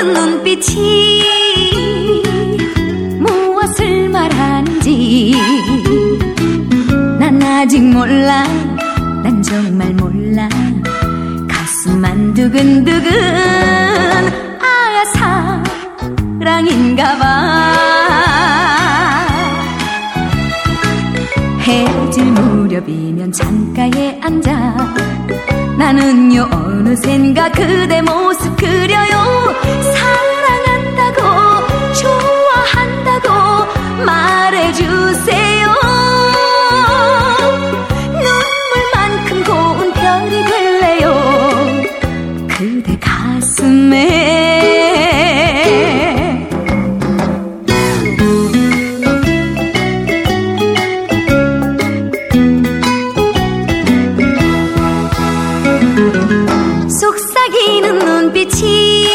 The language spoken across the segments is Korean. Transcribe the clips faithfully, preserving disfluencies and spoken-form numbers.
속삭이는 눈빛이 무엇을 말하는지 난 아직 몰라. 난 정말 몰라. 가슴만 두근두근. 아, 사랑인가봐. 해질 무렵이면 창가에 앉아 나는요 어느샌가 그대 모습 그려요. 사랑한다고 좋아한다고 말해주세요. 눈물만큼 고운 별이 될래요 그대 가슴에. 속삭이는 눈빛이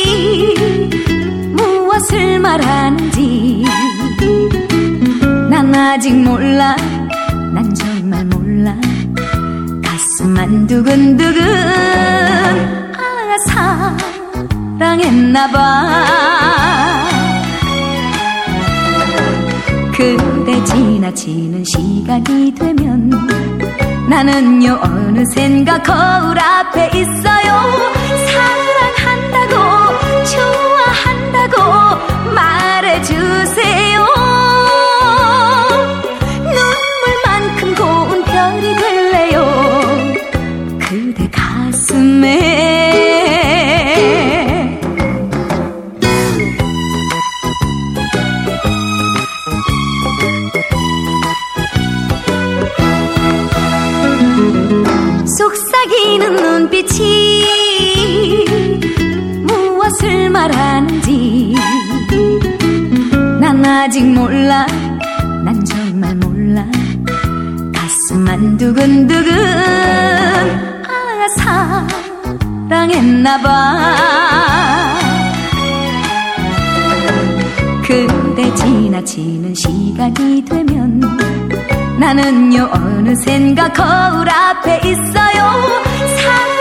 무엇을 말하는지 난 아직 몰라. 난 정말 몰라. 가슴만 두근두근. 아, 사랑했나봐. 그대 지나치는 시간이 되면 나는요 어느샌가 거울 앞에 있어요. 사랑한다고 좋아한다고 말해주세요. 눈물만큼 고운 별이 될래요 그대 가슴에. 속삭이는 눈빛이 무엇을 말하는지 난 아직 몰라. 난 정말 몰라. 가슴만 두근두근. 아, 사랑했나봐. 그대 지나치는 시간이 되면 나는요 어느샌가 거울 앞에 있어요. 사랑